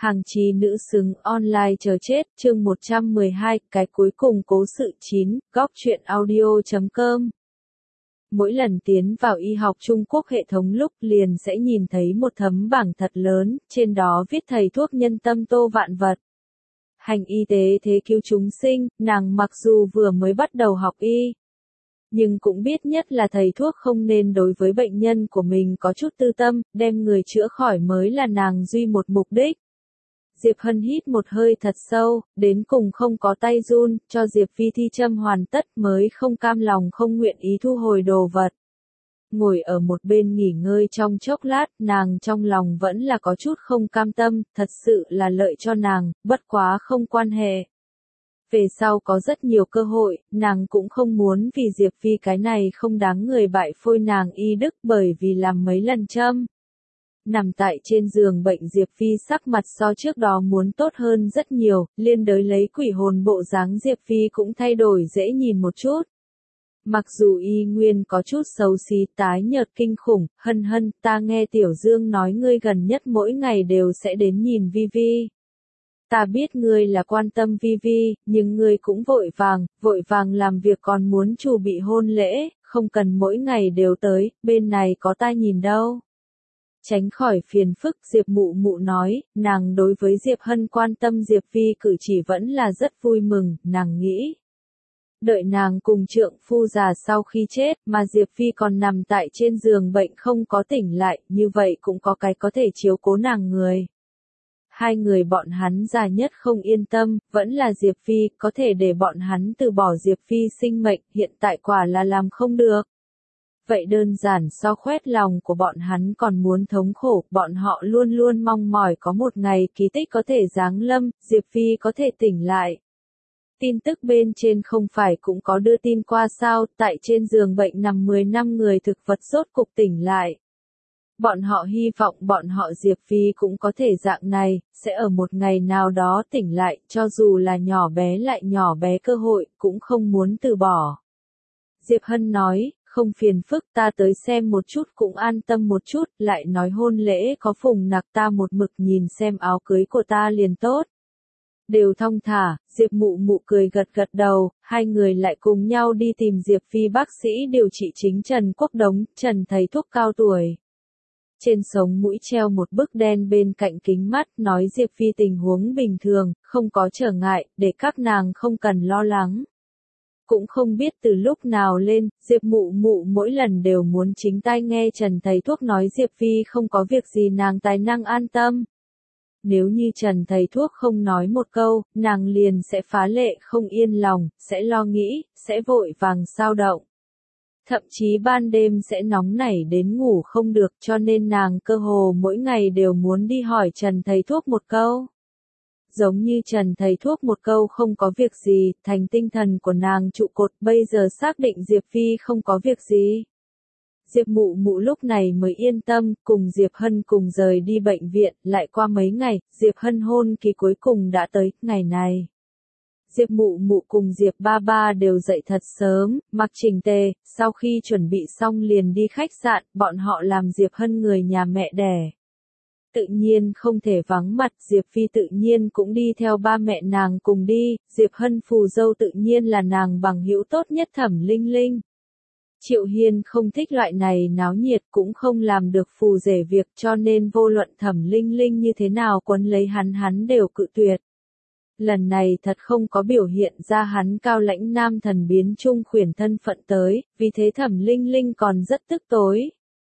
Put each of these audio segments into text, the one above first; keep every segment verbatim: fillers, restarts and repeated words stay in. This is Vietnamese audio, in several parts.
Hàng chí nữ xứng online chờ chết, chương một trăm mười hai, cái cuối cùng cố sự chín, góc truyện audio chấm com. Mỗi lần tiến vào y học Trung Quốc hệ thống lúc liền sẽ nhìn thấy một tấm bảng thật lớn, trên đó viết thầy thuốc nhân tâm Tô Vạn Vật. Hành y tế thế cứu chúng sinh, nàng mặc dù vừa mới bắt đầu học y, nhưng cũng biết nhất là thầy thuốc không nên đối với bệnh nhân của mình có chút tư tâm, đem người chữa khỏi mới là nàng duy một mục đích. Diệp Hân hít một hơi thật sâu, đến cùng không có tay run, cho Diệp Phi thi châm hoàn tất mới không cam lòng không nguyện ý thu hồi đồ vật. Ngồi ở một bên nghỉ ngơi trong chốc lát, nàng trong lòng vẫn là có chút không cam tâm, thật sự là lợi cho nàng, bất quá không quan hệ. Về sau có rất nhiều cơ hội, nàng cũng không muốn vì Diệp Phi cái này không đáng người bại phôi nàng y đức bởi vì làm mấy lần châm. Nằm tại trên giường bệnh Diệp Phi sắc mặt so trước đó muốn tốt hơn rất nhiều, liên đới lấy quỷ hồn bộ dáng Diệp Phi cũng thay đổi dễ nhìn một chút. Mặc dù y nguyên có chút xấu xí tái nhợt kinh khủng, hân hân, ta nghe Tiểu Dương nói ngươi gần nhất mỗi ngày đều sẽ đến nhìn Vi Vi. Ta biết ngươi là quan tâm Vi Vi, nhưng ngươi cũng vội vàng, vội vàng làm việc còn muốn chuẩn bị hôn lễ, không cần mỗi ngày đều tới, bên này có ta nhìn đâu. Tránh khỏi phiền phức, Diệp Mụ Mụ nói, nàng đối với Diệp Hân quan tâm Diệp Phi cử chỉ vẫn là rất vui mừng, nàng nghĩ. Đợi nàng cùng trượng phu già sau khi chết, mà Diệp Phi còn nằm tại trên giường bệnh không có tỉnh lại, như vậy cũng có cái có thể chiếu cố nàng người. Hai người bọn hắn già nhất không yên tâm, vẫn là Diệp Phi, có thể để bọn hắn từ bỏ Diệp Phi sinh mệnh, hiện tại quả là làm không được. Vậy đơn giản so khoét lòng của bọn hắn còn muốn thống khổ, bọn họ luôn luôn mong mỏi có một ngày kỳ tích có thể giáng lâm, Diệp Phi có thể tỉnh lại. Tin tức bên trên không phải cũng có đưa tin qua sao, tại trên giường bệnh nằm mười năm người thực vật rốt cục tỉnh lại. Bọn họ hy vọng bọn họ Diệp Phi cũng có thể dạng này, sẽ ở một ngày nào đó tỉnh lại, cho dù là nhỏ bé lại nhỏ bé cơ hội, cũng không muốn từ bỏ. Diệp Hân nói, không phiền phức ta tới xem một chút cũng an tâm một chút, lại nói hôn lễ có phùng nặc ta một mực nhìn xem áo cưới của ta liền tốt. Đều thong thả, Diệp Mụ Mụ cười gật gật đầu, hai người lại cùng nhau đi tìm Diệp Phi bác sĩ điều trị chính Trần Quốc Đống, Trần thầy thuốc cao tuổi. Trên sống mũi treo một bức đen bên cạnh kính mắt, nói Diệp Phi tình huống bình thường, không có trở ngại, để các nàng không cần lo lắng. Cũng không biết từ lúc nào lên, Diệp Mụ Mụ mỗi lần đều muốn chính tai nghe Trần thầy thuốc nói Diệp Phi không có việc gì nàng tài năng an tâm. Nếu như Trần thầy thuốc không nói một câu, nàng liền sẽ phá lệ không yên lòng, sẽ lo nghĩ, sẽ vội vàng xao động. Thậm chí ban đêm sẽ nóng nảy đến ngủ không được cho nên nàng cơ hồ mỗi ngày đều muốn đi hỏi Trần thầy thuốc một câu. Giống như Trần thầy thuốc một câu không có việc gì, thành tinh thần của nàng trụ cột bây giờ xác định Diệp Phi không có việc gì. Diệp Mụ Mụ lúc này mới yên tâm, cùng Diệp Hân cùng rời đi bệnh viện, lại qua mấy ngày, Diệp Hân hôn kỳ cuối cùng đã tới, ngày này. Diệp Mụ Mụ cùng Diệp Ba Ba đều dậy thật sớm, mặc chỉnh tề, sau khi chuẩn bị xong liền đi khách sạn, bọn họ làm Diệp Hân người nhà mẹ đẻ. Tự nhiên không thể vắng mặt, Diệp Phi tự nhiên cũng đi theo ba mẹ nàng cùng đi, Diệp Hân phù dâu tự nhiên là nàng bằng hữu tốt nhất Thẩm Linh Linh. Triệu Hiên không thích loại này náo nhiệt cũng không làm được phù rể việc cho nên vô luận Thẩm Linh Linh như thế nào quấn lấy hắn hắn đều cự tuyệt. Lần này thật không có biểu hiện ra hắn cao lãnh nam thần biến trung khuyển thân phận tới, vì thế Thẩm Linh Linh còn rất tức tối.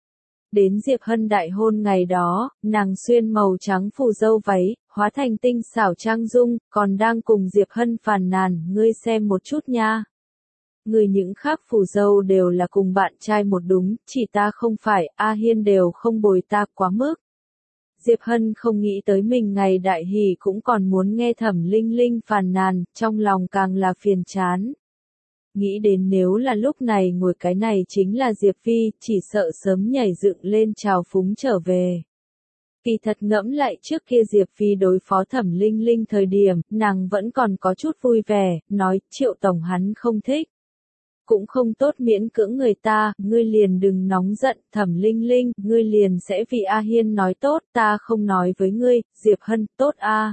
Đến Diệp Hân đại hôn ngày đó, nàng xuyên màu trắng phù dâu váy, hóa thành tinh xảo trang dung, còn đang cùng Diệp Hân phàn nàn, ngươi xem một chút nha. Người những khác phù dâu đều là cùng bạn trai một đúng, chỉ ta không phải, A Hiên đều không bồi ta quá mức. Diệp Hân không nghĩ tới mình ngày đại hỷ cũng còn muốn nghe Thẩm Linh Linh phàn nàn, trong lòng càng là phiền chán. Nghĩ đến nếu là lúc này ngồi cái này chính là Diệp Phi, chỉ sợ sớm nhảy dựng lên trào phúng trở về. Kỳ thật ngẫm lại trước kia Diệp Phi đối phó Thẩm Linh Linh thời điểm, nàng vẫn còn có chút vui vẻ, nói Triệu Tổng hắn không thích. cũng không tốt miễn cưỡng người ta, ngươi liền đừng nóng giận, Thẩm Linh Linh, ngươi liền sẽ vì A Hiên nói tốt, ta không nói với ngươi, Diệp Hân, tốt a.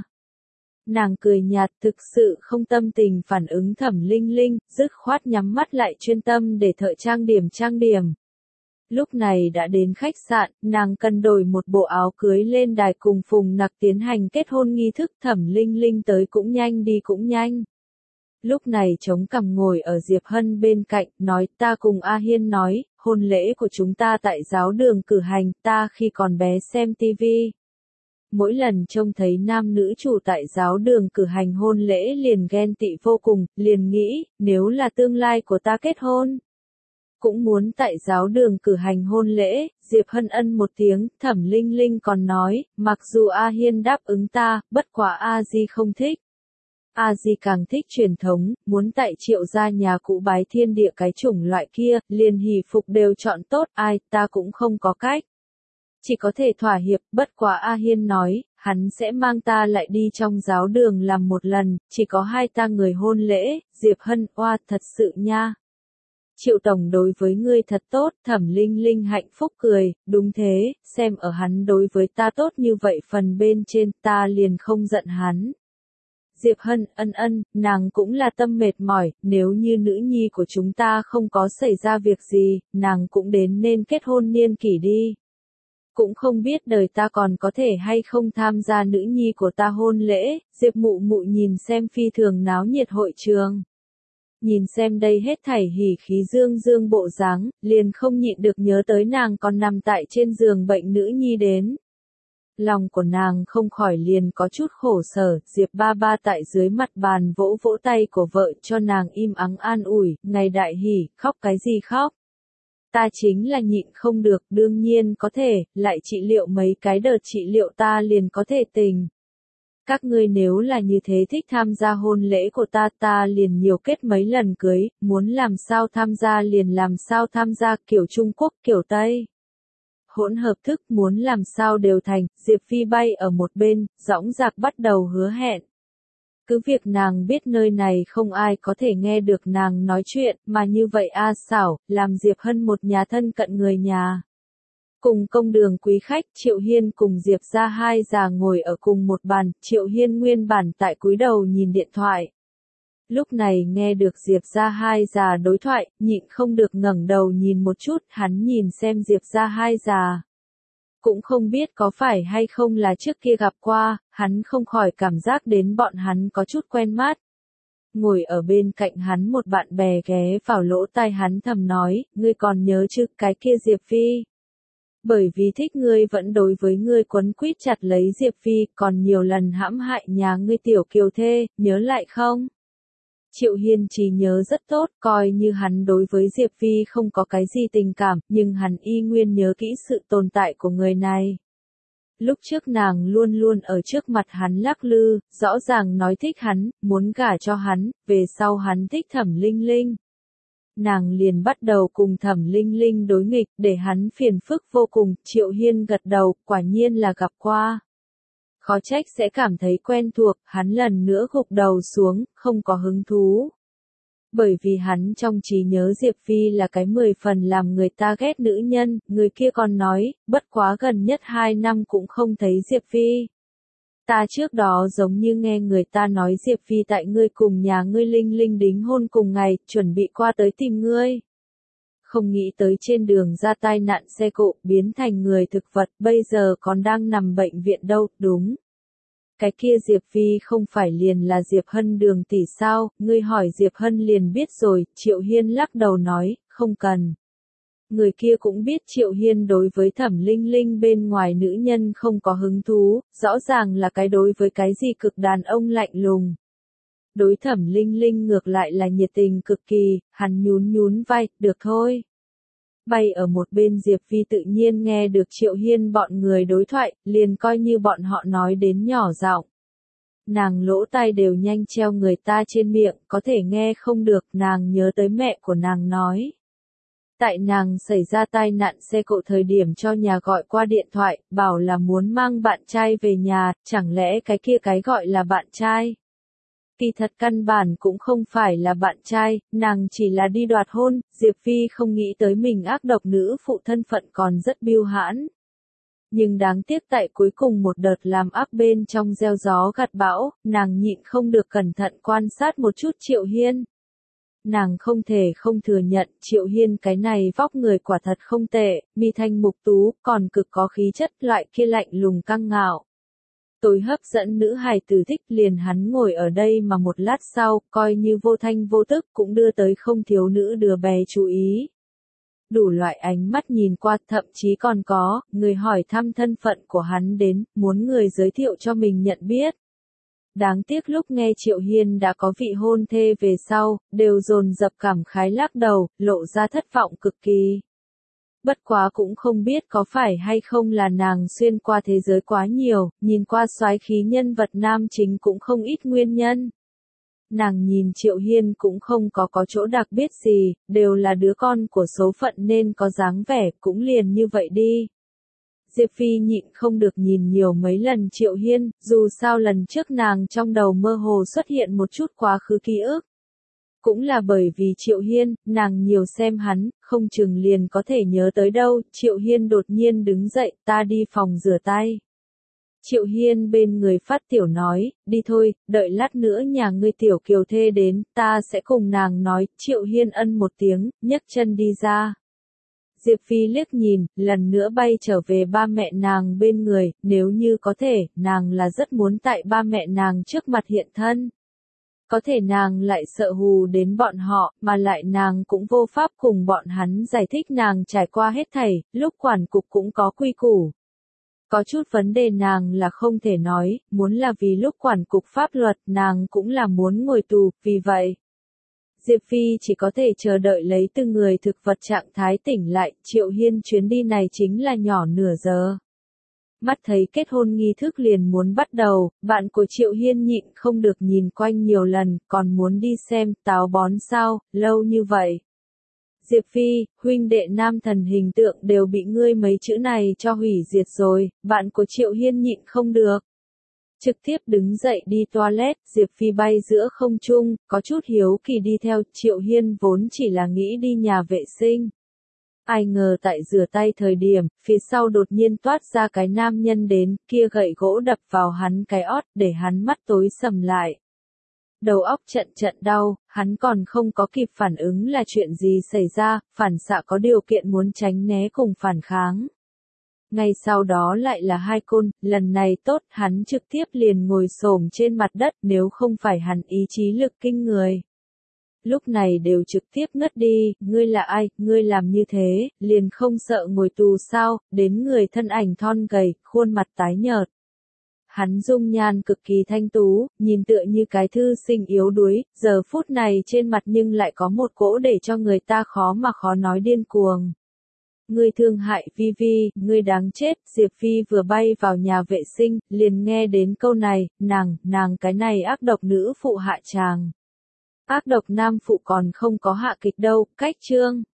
Nàng cười nhạt thực sự không tâm tình phản ứng Thẩm Linh Linh, dứt khoát nhắm mắt lại chuyên tâm để thợ trang điểm trang điểm. Lúc này đã đến khách sạn, nàng cần đổi một bộ áo cưới lên đài cùng Phùng Nặc tiến hành kết hôn nghi thức, Thẩm Linh Linh tới cũng nhanh đi cũng nhanh. Lúc này chống cằm ngồi ở Diệp Hân bên cạnh, nói ta cùng A Hiên nói, hôn lễ của chúng ta tại giáo đường cử hành, ta khi còn bé xem tivi. Mỗi lần trông thấy nam nữ chủ tại giáo đường cử hành hôn lễ liền ghen tị vô cùng, liền nghĩ, nếu là tương lai của ta kết hôn. Cũng muốn tại giáo đường cử hành hôn lễ, Diệp Hân ân một tiếng, Thẩm Linh Linh còn nói, mặc dù A Hiên đáp ứng ta, bất quá A Di không thích. A Di càng thích truyền thống, muốn tại Triệu gia nhà cũ bái thiên địa cái chủng loại kia, liền hỷ phục đều chọn tốt, ai, ta cũng không có cách. Chỉ có thể thỏa hiệp, bất quá A Hiên nói, hắn sẽ mang ta lại đi trong giáo đường làm một lần, chỉ có hai ta người hôn lễ, Diệp Hân, oa, thật sự nha. Triệu Tổng đối với ngươi thật tốt, Thẩm Linh Linh hạnh phúc cười, đúng thế, xem ở hắn đối với ta tốt như vậy phần bên trên ta liền không giận hắn. Diệp Hân, ân ân, nàng cũng là tâm mệt mỏi, nếu như nữ nhi của chúng ta không có xảy ra việc gì, nàng cũng đến nên kết hôn niên kỷ đi. Cũng không biết đời ta còn có thể hay không tham gia nữ nhi của ta hôn lễ, Diệp Mụ Mụ nhìn xem phi thường náo nhiệt hội trường. Nhìn xem đây hết thảy hỉ khí dương dương bộ dáng, liền không nhịn được nhớ tới nàng còn nằm tại trên giường bệnh nữ nhi đến. Lòng của nàng không khỏi liền có chút khổ sở, Diệp ba ba tại dưới mặt bàn vỗ vỗ tay của vợ cho nàng im ắng an ủi, ngày đại hỉ, khóc cái gì khóc. Ta chính là nhịn không được, đương nhiên có thể, lại trị liệu mấy cái đợt trị liệu ta liền có thể tình. Các ngươi nếu là như thế thích tham gia hôn lễ của ta, ta liền nhiều kết mấy lần cưới, muốn làm sao tham gia liền làm sao tham gia, kiểu Trung Quốc, kiểu Tây. Hỗn hợp thức muốn làm sao đều thành, Diệp Phi bay ở một bên, dõng dạc bắt đầu hứa hẹn. Cứ việc nàng biết nơi này không ai có thể nghe được nàng nói chuyện, mà như vậy a xảo, làm Diệp Hân một nhà thân cận người nhà. Cùng công đường quý khách, Triệu Hiên cùng Diệp gia hai già ngồi ở cùng một bàn, Triệu Hiên nguyên bản tại cúi đầu nhìn điện thoại. Lúc này nghe được Diệp gia hai già đối thoại, nhịn không được ngẩng đầu nhìn một chút, hắn nhìn xem Diệp gia hai già. Cũng không biết có phải hay không là trước kia gặp qua, hắn không khỏi cảm giác đến bọn hắn có chút quen mắt. Ngồi ở bên cạnh hắn một bạn bè ghé vào lỗ tai hắn thầm nói, ngươi còn nhớ chứ cái kia Diệp Phi. Bởi vì thích ngươi vẫn đối với ngươi quấn quýt chặt lấy Diệp Phi, còn nhiều lần hãm hại nhà ngươi tiểu kiều thê, nhớ lại không? Triệu Hiên trí nhớ rất tốt, coi như hắn đối với Diệp Phi không có cái gì tình cảm, nhưng hắn y nguyên nhớ kỹ sự tồn tại của người này. Lúc trước nàng luôn luôn ở trước mặt hắn lắc lư, rõ ràng nói thích hắn, muốn gả cho hắn, về sau hắn thích Thẩm Linh Linh. Nàng liền bắt đầu cùng Thẩm Linh Linh đối nghịch, để hắn phiền phức vô cùng, Triệu Hiên gật đầu, quả nhiên là gặp qua. Khó trách sẽ cảm thấy quen thuộc, hắn lần nữa gục đầu xuống, không có hứng thú. Bởi vì hắn trong trí nhớ Diệp Phi là cái mười phần làm người ta ghét nữ nhân, người kia còn nói, bất quá gần nhất hai năm cũng không thấy Diệp Phi. Ta trước đó giống như nghe người ta nói Diệp Phi tại ngươi cùng nhà ngươi Linh Linh đính hôn cùng ngày, chuẩn bị qua tới tìm ngươi. Không nghĩ tới trên đường ra tai nạn xe cộ, biến thành người thực vật, bây giờ còn đang nằm bệnh viện đâu, đúng. Cái kia Diệp Phi không phải liền là Diệp Hân Đường tỷ sao, ngươi hỏi Diệp Hân liền biết rồi, Triệu Hiên lắc đầu nói, không cần. Người kia cũng biết Triệu Hiên đối với Thẩm Linh Linh bên ngoài nữ nhân không có hứng thú, rõ ràng là cái đối với cái gì cực đàn ông lạnh lùng. Đối Thẩm Linh Linh ngược lại là nhiệt tình cực kỳ, hắn nhún nhún vai, được thôi. Bay ở một bên Diệp Phi tự nhiên nghe được Triệu Hiên bọn người đối thoại, liền coi như bọn họ nói đến nhỏ giọng. Nàng lỗ tai đều nhanh treo người ta trên miệng, có thể nghe không được, nàng nhớ tới mẹ của nàng nói. Tại nàng xảy ra tai nạn xe cộ thời điểm cho nhà gọi qua điện thoại, bảo là muốn mang bạn trai về nhà, chẳng lẽ cái kia cái gọi là bạn trai. Kỳ thật căn bản cũng không phải là bạn trai, nàng chỉ là đi đoạt hôn, Diệp Phi không nghĩ tới mình ác độc nữ phụ thân phận còn rất bưu hãn. Nhưng đáng tiếc tại cuối cùng một đợt làm ác bên trong gieo gió gặt bão, nàng nhịn không được cẩn thận quan sát một chút Triệu Hiên. Nàng không thể không thừa nhận Triệu Hiên cái này vóc người quả thật không tệ, mi thanh mục tú, còn cực có khí chất loại kia lạnh lùng căng ngạo. Tối hấp dẫn nữ hài tử thích liền hắn ngồi ở đây mà một lát sau, coi như vô thanh vô tức cũng đưa tới không thiếu nữ đứa bé chú ý. Đủ loại ánh mắt nhìn qua, thậm chí còn có, người hỏi thăm thân phận của hắn đến, muốn người giới thiệu cho mình nhận biết. Đáng tiếc lúc nghe Triệu Hiên đã có vị hôn thê về sau, đều dồn dập cảm khái lắc đầu, lộ ra thất vọng cực kỳ. Bất quá cũng không biết có phải hay không là nàng xuyên qua thế giới quá nhiều, nhìn qua soái khí nhân vật nam chính cũng không ít nguyên nhân. Nàng nhìn Triệu Hiên cũng không có có chỗ đặc biệt gì, đều là đứa con của số phận nên có dáng vẻ, cũng liền như vậy đi. Diệp Phi nhịn không được nhìn nhiều mấy lần Triệu Hiên, dù sao lần trước nàng trong đầu mơ hồ xuất hiện một chút quá khứ ký ức. Cũng là bởi vì Triệu Hiên, nàng nhiều xem hắn, không chừng liền có thể nhớ tới đâu. Triệu Hiên đột nhiên đứng dậy, ta đi phòng rửa tay. Triệu Hiên bên người phát tiểu nói, đi thôi, đợi lát nữa nhà ngươi tiểu kiều thê đến, ta sẽ cùng nàng nói. Triệu Hiên ân một tiếng, nhấc chân đi ra. Diệp Phi liếc nhìn, lần nữa bay trở về ba mẹ nàng bên người, nếu như có thể, nàng là rất muốn tại ba mẹ nàng trước mặt hiện thân. Có thể nàng lại sợ hù đến bọn họ, mà lại nàng cũng vô pháp cùng bọn hắn giải thích nàng trải qua hết thảy, lúc quản cục cũng có quy củ. Có chút vấn đề nàng là không thể nói, muốn là vì lúc quản cục pháp luật nàng cũng là muốn ngồi tù, vì vậy. Diệp Phi chỉ có thể chờ đợi lấy từng người thực vật trạng thái tỉnh lại, Triệu Hiên chuyến đi này chính là nhỏ nửa giờ. Mắt thấy kết hôn nghi thức liền muốn bắt đầu, bạn của Triệu Hiên nhịn không được nhìn quanh nhiều lần, còn muốn đi xem, táo bón sao, lâu như vậy. Diệp Phi, huynh đệ nam thần hình tượng đều bị ngươi mấy chữ này cho hủy diệt rồi, bạn của Triệu Hiên nhịn không được. Trực tiếp đứng dậy đi toilet, Diệp Phi bay giữa không trung, có chút hiếu kỳ đi theo, Triệu Hiên vốn chỉ là nghĩ đi nhà vệ sinh. Ai ngờ tại rửa tay thời điểm, phía sau đột nhiên toát ra cái nam nhân đến, kia gậy gỗ đập vào hắn cái ót, để hắn mắt tối sầm lại. Đầu óc trận trận đau, hắn còn không có kịp phản ứng là chuyện gì xảy ra, phản xạ có điều kiện muốn tránh né cùng phản kháng. Ngay sau đó lại là hai côn, lần này tốt, hắn trực tiếp liền ngồi xổm trên mặt đất, nếu không phải hắn ý chí lực kinh người. Lúc này đều trực tiếp ngất đi, ngươi là ai, ngươi làm như thế, liền không sợ ngồi tù sao, đến người thân ảnh thon gầy, khuôn mặt tái nhợt. Hắn dung nhan cực kỳ thanh tú, nhìn tựa như cái thư sinh yếu đuối, giờ phút này trên mặt nhưng lại có một cỗ để cho người ta khó mà khó nói điên cuồng. Ngươi thương hại Vi Vi, ngươi đáng chết, Diệp Phi vừa bay vào nhà vệ sinh, liền nghe đến câu này, nàng, nàng cái này ác độc nữ phụ hạ tràng. Ác độc nam phụ còn không có hạ kịch đâu, cách chương.